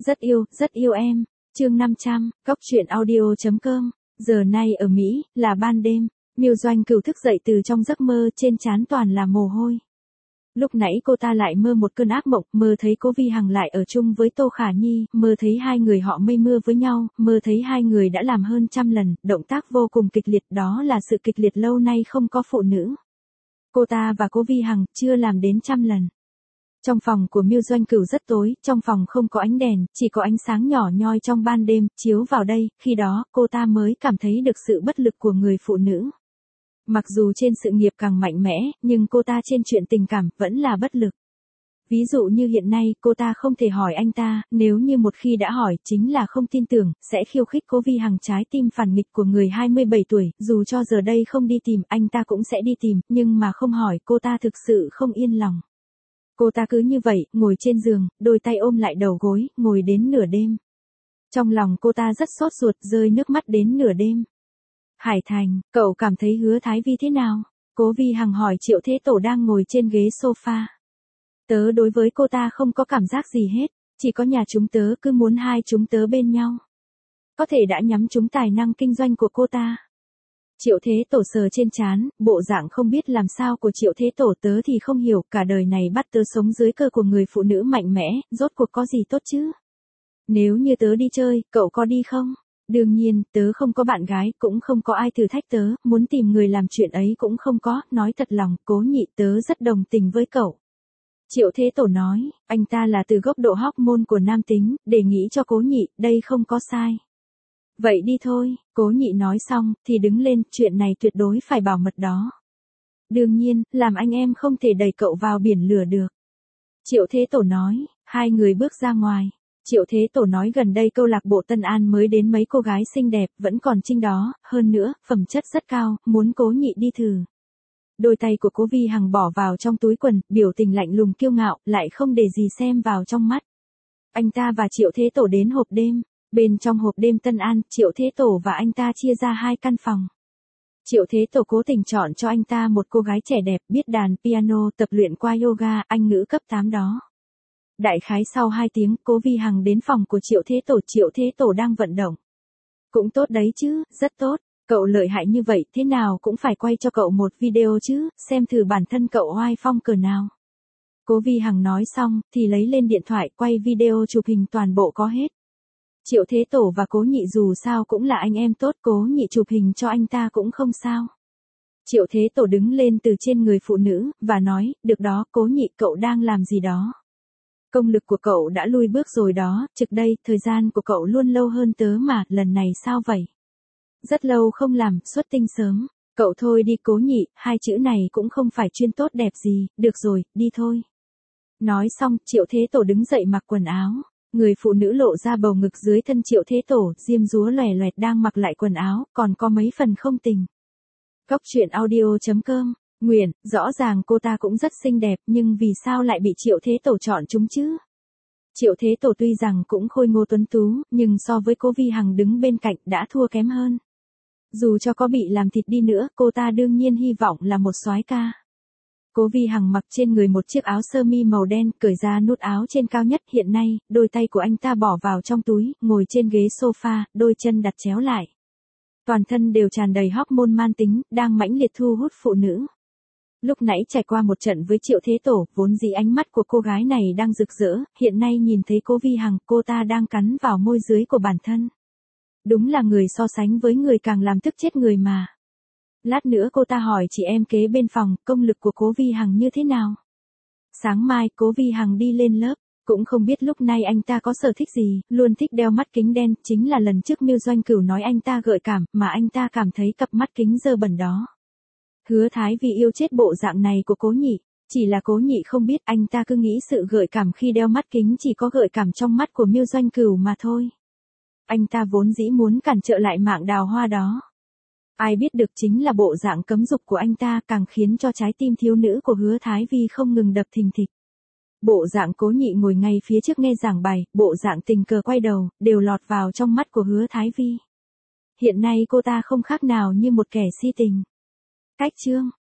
rất yêu em. Chương 500, Góc truyện audio.com. Giờ này ở Mỹ, là ban đêm, Miêu Doanh Cửu thức dậy từ trong giấc mơ, trên trán toàn là mồ hôi. Lúc nãy cô ta lại mơ một cơn ác mộng, mơ thấy Cố Vi Hằng lại ở chung với Tô Khả Nhi, mơ thấy hai người họ mây mưa với nhau, mơ thấy hai người đã làm hơn 100 lần, động tác vô cùng kịch liệt, đó là sự kịch liệt lâu nay không có phụ nữ. Cô ta và Cố Vi Hằng chưa làm đến 100 lần. Trong phòng của Miêu Doanh Cửu rất tối, trong phòng không có ánh đèn, chỉ có ánh sáng nhỏ nhoi trong ban đêm, chiếu vào đây, khi đó, cô ta mới cảm thấy được sự bất lực của người phụ nữ. Mặc dù trên sự nghiệp càng mạnh mẽ, nhưng cô ta trên chuyện tình cảm vẫn là bất lực. Ví dụ như hiện nay, cô ta không thể hỏi anh ta, nếu như một khi đã hỏi, chính là không tin tưởng, sẽ khiêu khích Cố Vi Hằng trái tim phản nghịch của người 27 tuổi, dù cho giờ đây không đi tìm, anh ta cũng sẽ đi tìm, nhưng mà không hỏi, cô ta thực sự không yên lòng. Cô ta cứ như vậy, ngồi trên giường, đôi tay ôm lại đầu gối, ngồi đến nửa đêm. Trong lòng cô ta rất sốt ruột, rơi nước mắt đến nửa đêm. Hải Thành, cậu cảm thấy Hứa Thái Vi thế nào? Cố Vi Hằng hỏi Triệu Thế Tổ đang ngồi trên ghế sofa. Tớ đối với cô ta không có cảm giác gì hết, chỉ có nhà chúng tớ cứ muốn hai chúng tớ bên nhau. Có thể đã nhắm trúng tài năng kinh doanh của cô ta. Triệu Thế Tổ sờ trên trán, bộ dạng không biết làm sao của Triệu Thế Tổ, tớ thì không hiểu, cả đời này bắt tớ sống dưới cơ của người phụ nữ mạnh mẽ, rốt cuộc có gì tốt chứ? Nếu như tớ đi chơi, cậu có đi không? Đương nhiên, tớ không có bạn gái, cũng không có ai thử thách tớ, muốn tìm người làm chuyện ấy cũng không có, nói thật lòng, Cố Nhị, tớ rất đồng tình với cậu. Triệu Thế Tổ nói, anh ta là từ góc độ hormone của nam tính, đề nghị cho Cố Nhị, đây không có sai. Vậy đi thôi, Cố Nhị nói xong, thì đứng lên, chuyện này tuyệt đối phải bảo mật đó. Đương nhiên, làm anh em không thể đẩy cậu vào biển lửa được. Triệu Thế Tổ nói, hai người bước ra ngoài. Triệu Thế Tổ nói gần đây câu lạc bộ Tân An mới đến mấy cô gái xinh đẹp, vẫn còn trinh đó, hơn nữa, phẩm chất rất cao, muốn Cố Nhị đi thử. Đôi tay của Cố Vi Hằng bỏ vào trong túi quần, biểu tình lạnh lùng kiêu ngạo, lại không để gì xem vào trong mắt. Anh ta và Triệu Thế Tổ đến hộp đêm. Bên trong hộp đêm Tân An, Triệu Thế Tổ và anh ta chia ra hai căn phòng. Triệu Thế Tổ cố tình chọn cho anh ta một cô gái trẻ đẹp, biết đàn piano, tập luyện qua yoga, Anh ngữ cấp 8 đó. Đại khái sau 2 tiếng, Cố Vi Hằng đến phòng của Triệu Thế Tổ đang vận động. Cũng tốt đấy chứ, rất tốt, cậu lợi hại như vậy, thế nào cũng phải quay cho cậu một video chứ, xem thử bản thân cậu oai phong cỡ nào. Cố Vi Hằng nói xong, thì lấy lên điện thoại, quay video chụp hình toàn bộ có hết. Triệu Thế Tổ và Cố Nhị dù sao cũng là anh em tốt, Cố Nhị chụp hình cho anh ta cũng không sao. Triệu Thế Tổ đứng lên từ trên người phụ nữ, và nói, được đó, Cố Nhị, cậu đang làm gì đó? Công lực của cậu đã lui bước rồi đó, trực đây, thời gian của cậu luôn lâu hơn tớ mà, lần này sao vậy? Rất lâu không làm, xuất tinh sớm. Cậu thôi đi Cố Nhị, hai chữ này cũng không phải chuyên tốt đẹp gì, được rồi, đi thôi. Nói xong, Triệu Thế Tổ đứng dậy mặc quần áo. Người phụ nữ lộ ra bầu ngực dưới thân Triệu Thế Tổ, diêm dúa lòe loẹt đang mặc lại quần áo, còn có mấy phần không tình. Góc truyện audio.com. Nguyện, rõ ràng cô ta cũng rất xinh đẹp, nhưng vì sao lại bị Triệu Thế Tổ chọn chúng chứ? Triệu Thế Tổ tuy rằng cũng khôi ngô tuấn tú, nhưng so với Cố Vi Hằng đứng bên cạnh đã thua kém hơn. Dù cho có bị làm thịt đi nữa, cô ta đương nhiên hy vọng là một soái ca. Cố Vi Hằng mặc trên người một chiếc áo sơ mi màu đen, cởi ra nút áo trên cao nhất, hiện nay, đôi tay của anh ta bỏ vào trong túi, ngồi trên ghế sofa, đôi chân đặt chéo lại. Toàn thân đều tràn đầy hormone man tính, đang mãnh liệt thu hút phụ nữ. Lúc nãy trải qua một trận với Triệu Thế Tổ, vốn dĩ ánh mắt của cô gái này đang rực rỡ, hiện nay nhìn thấy Cố Vi Hằng, cô ta đang cắn vào môi dưới của bản thân. Đúng là người so sánh với người càng làm tức chết người mà. Lát nữa cô ta hỏi chị em kế bên phòng, công lực của Cố Vi Hằng như thế nào? Sáng mai, Cố Vi Hằng đi lên lớp, cũng không biết lúc này anh ta có sở thích gì, luôn thích đeo mắt kính đen, chính là lần trước Miêu Doanh Cửu nói anh ta gợi cảm, mà anh ta cảm thấy cặp mắt kính dơ bẩn đó. Hứa Thái Vi yêu chết bộ dạng này của Cố Nhị, chỉ là Cố Nhị không biết, anh ta cứ nghĩ sự gợi cảm khi đeo mắt kính chỉ có gợi cảm trong mắt của Miêu Doanh Cửu mà thôi. Anh ta vốn dĩ muốn cản trở lại mạng đào hoa đó. Ai biết được chính là bộ dạng cấm dục của anh ta càng khiến cho trái tim thiếu nữ của Hứa Thái Vi không ngừng đập thình thịch. Bộ dạng Cố Nhị ngồi ngay phía trước nghe giảng bài, bộ dạng tình cờ quay đầu, đều lọt vào trong mắt của Hứa Thái Vi. Hiện nay cô ta không khác nào như một kẻ si tình. Cách chương